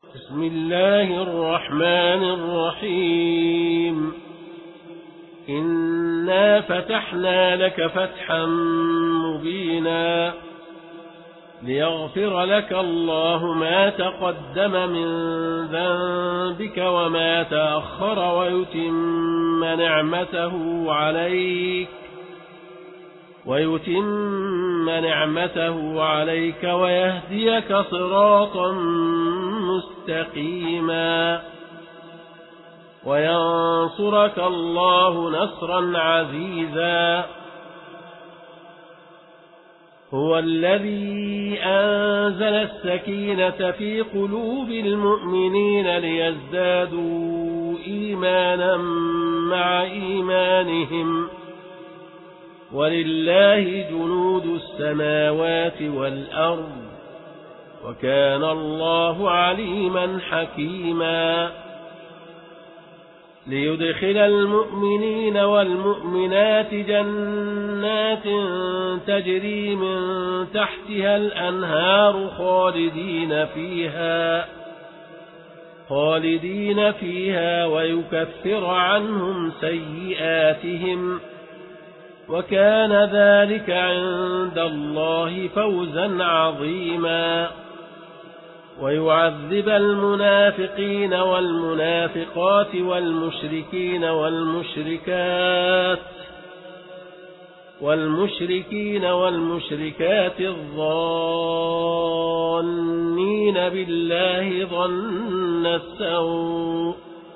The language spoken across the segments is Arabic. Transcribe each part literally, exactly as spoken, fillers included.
بسم الله الرحمن الرحيم إنا فتحنا لك فتحا مبينا ليغفر لك الله ما تقدم من ذنبك وما تأخر ويتم نعمته عليك ويتم نعمته عليك ويهديك صراطا مستقيما وينصرك الله نصرا عزيزا هو الذي أنزل السكينة في قلوب المؤمنين ليزدادوا إيمانا مع إيمانهم ولله جنود السماوات والأرض وكان الله عليما حكيما ليدخل المؤمنين والمؤمنات جنات تجري من تحتها الأنهار خالدين فيها خالدين فيها ويكفر عنهم سيئاتهم وكان ذلك عند الله فوزا عظيما ويعذب المنافقين والمنافقات والمشركين والمشركات والمشركين والمشركات الظانين بالله ظن السوء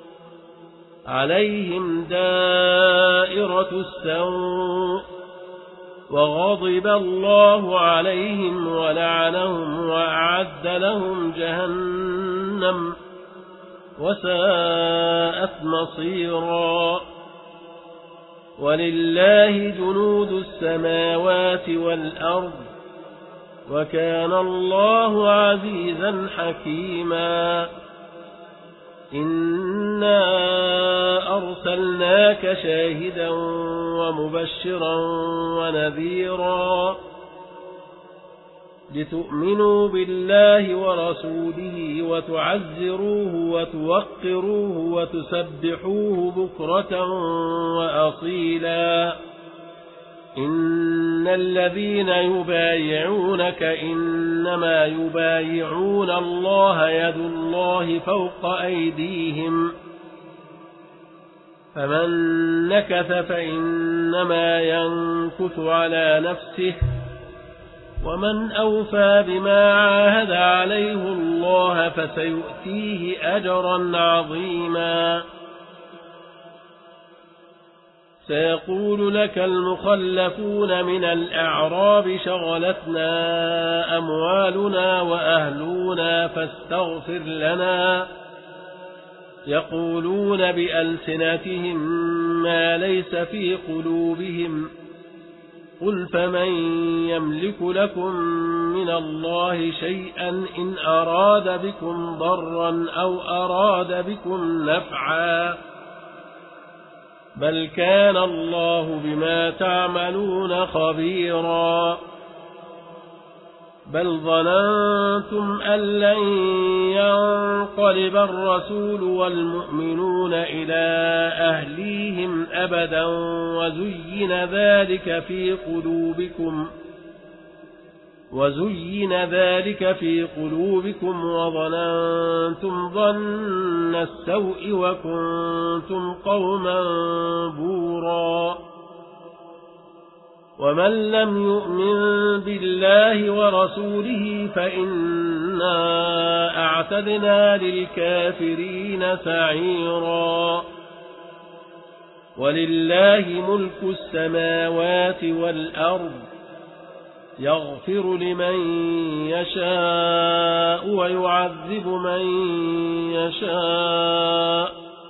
عليهم دائرة السوء وغضب الله عليهم ولعنهم وأعد لهم جهنم وساءت مصيرا ولله جنود السماوات والأرض وكان الله عزيزا حكيما إنا أرسلناك شاهدا ومبشرا ونذيرا لتؤمنوا بالله ورسوله وتعزروه وتوقروه وتسبحوه بكرة وأصيلا إن الذين يبايعونك إنما يبايعون الله يد الله فوق أيديهم فمن نكث فإنما ينكث على نفسه ومن أوفى بما عاهد عليه الله فسيؤتيه أجرا عظيما سيقول لك المخلفون من الأعراب شغلتنا أموالنا وأهلنا فاستغفر لنا يقولون بألسنتهم ما ليس في قلوبهم قل فمن يملك لكم من الله شيئا إن أراد بكم ضرا أو أراد بكم نفعا بل كان الله بما تعملون خبيرا بل ظننتم أن لن ينقلب الرسول والمؤمنون إلى أهليهم أبدا وزين ذلك في قلوبكم وزين ذلك في قلوبكم وظننتم ظن السوء وكنتم قوما بورا ومن لم يؤمن بالله ورسوله فإنا أعتدنا للكافرين سعيرا ولله ملك السماوات والأرض يغفر لمن يشاء ويعذب من يشاء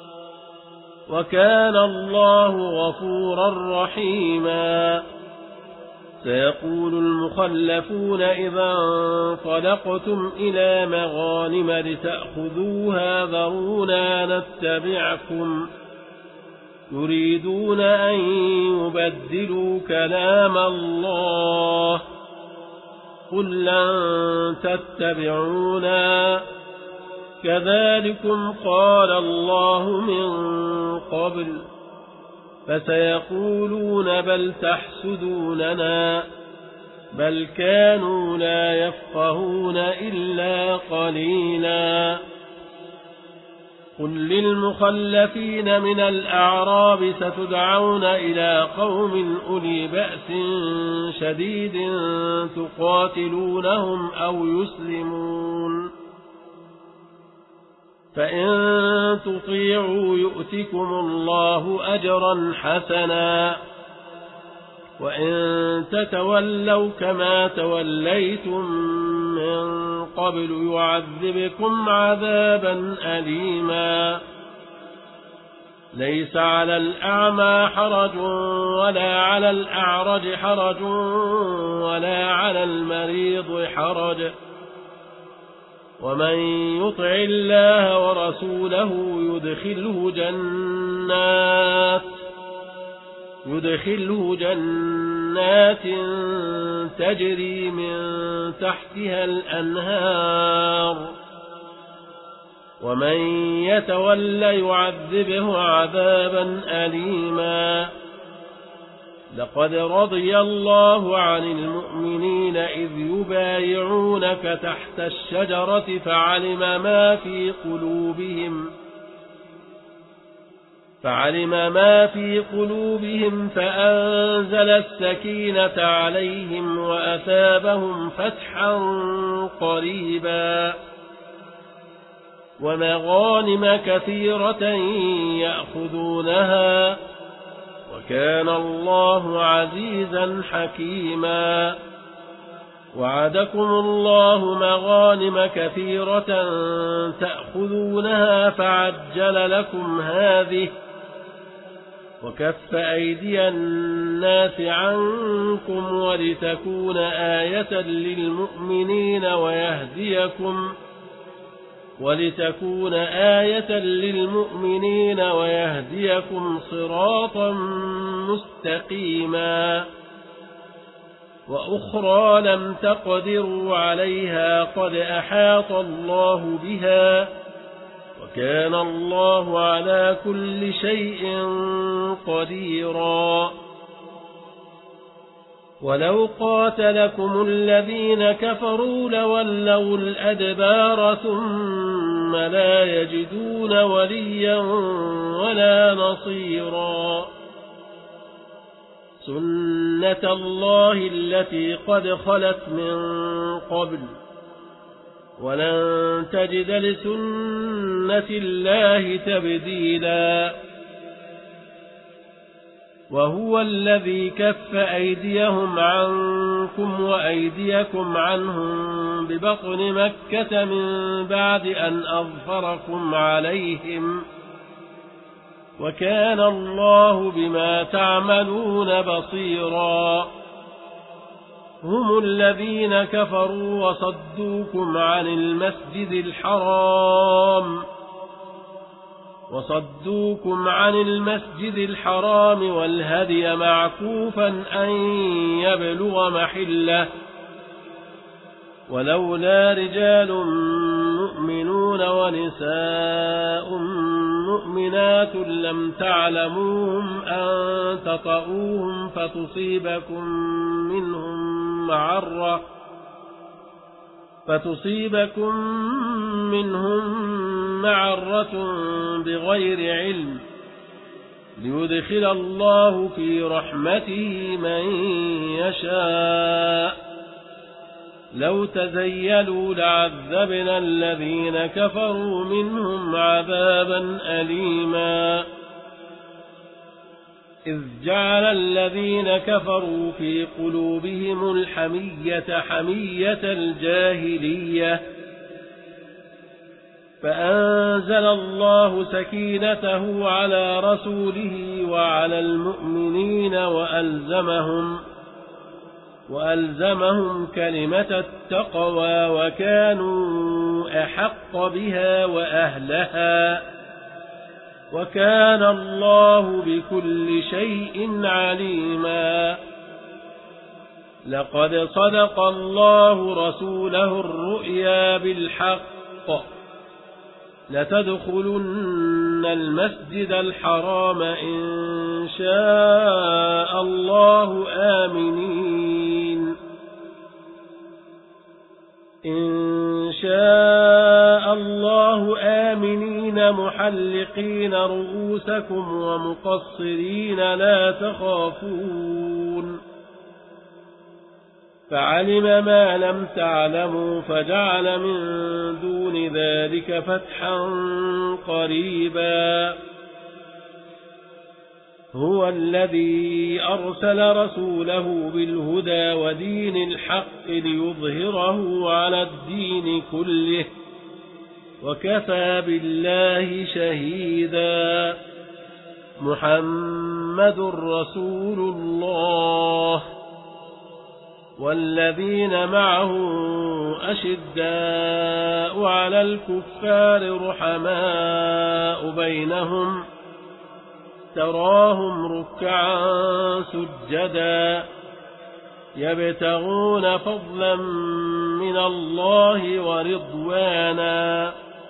وكان الله غفورا رحيما سيقول المخلفون إذا انطلقتم إلى مغانم لتأخذوها ذرونا نتبعكم يريدون أن يبدلوا كلام الله قل لن تتبعونا كذلكم قال الله من قبل فسيقولون بل تحسدوننا بل كانوا لا يفقهون إلا قليلا قل للمخلفين من الأعراب ستدعون إلى قوم أولي بأس شديد تقاتلونهم أو يسلمون فإن تطيعوا يؤتكم الله أجرا حسنا وإن تتولوا كما توليتم من قبل يعذبكم عذابا أليما ليس على الأعمى حرج ولا على الأعرج حرج ولا على المريض حرج ومن يطع الله ورسوله يدخله جنات يدخله جنات تجري من تحتها الأنهار ومن يتولى يعذبه عذابا أليما لقد رضي الله عن المؤمنين إذ يبايعونك تحت الشجرة فعلم ما في قلوبهم فعلم ما في قلوبهم فأنزل السكينة عليهم وأثابهم فتحا قريبا ومغانم كثيرة يأخذونها وكان الله عزيزا حكيما وعدكم الله مغانم كثيرة تأخذونها فعجل لكم هذه وكف أيدي الناس عنكم ولتكون آية للمؤمنين ويهديكم ولتكون آية للمؤمنين ويهديكم صراطا مستقيما وأخرى لم تقدروا عليها قد أحاط الله بها وكان الله على كل شيء قديرا ولو قاتلكم الذين كفروا لولوا الأدبار ثم لا يجدون وليا ولا نصيرا سنة الله التي قد خلت من قبل ولن تجد لسنة الله تبديلا وهو الذي كف أيديهم عنكم وأيديكم عنهم ببطن مكة من بعد أن أظفركم عليهم وكان الله بما تعملون بصيرا هم الذين كفروا وصدوكم عن المسجد الحرام وصدوكم عن المسجد الحرام والهدي معكوفا أن يبلغ محله ولولا رجال مؤمنون ونساء مؤمنات لم تعلموهم أن تطؤوهم فتصيبكم منهم معرة فتصيبكم منهم معرة بغير علم ليدخل الله في رحمته من يشاء لو تزيلوا لعذبنا الذين كفروا منهم عذابا أليما إذ جعل الذين كفروا في قلوبهم الحمية حمية الجاهلية فأنزل الله سكينته على رسوله وعلى المؤمنين وألزمهم وألزمهم كلمة التقوى وكانوا أحق بها وأهلها وكان الله بكل شيء عليما لقد صدق الله رسوله الرؤيا بالحق لتدخلن المسجد الحرام إن شاء الله آمنين إن شاء الله آمنين محلقين رؤوسكم ومقصرين لا تخافون فعلم ما لم تعلموا فجعل من دون ذلك فتحا قريبا هو الذي أرسل رسوله بالهدى ودين الحق ليظهره على الدين كله وكفى بالله شهيدا محمد رسول الله والذين معه أشداء على الكفار رحماء بينهم تراهم ركعا سجدا يبتغون فضلا من الله ورضوانا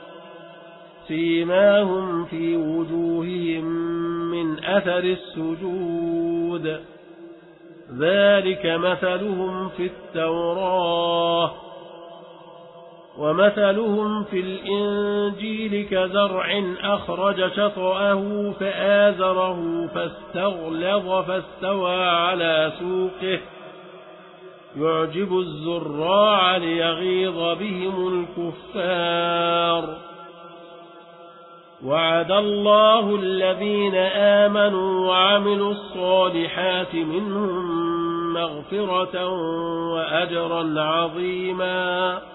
سيماهم في وجوههم من أثر السجود ذلك مثلهم في التوراة ومثلهم في الإنجيل كزرع أخرج شطأه فآزره فاستغلظ فاستوى على سوقه يعجب الزراع ليغيظ بهم الكفار وعد الله الذين آمنوا وعملوا الصالحات منهم مغفرة وأجرا عظيما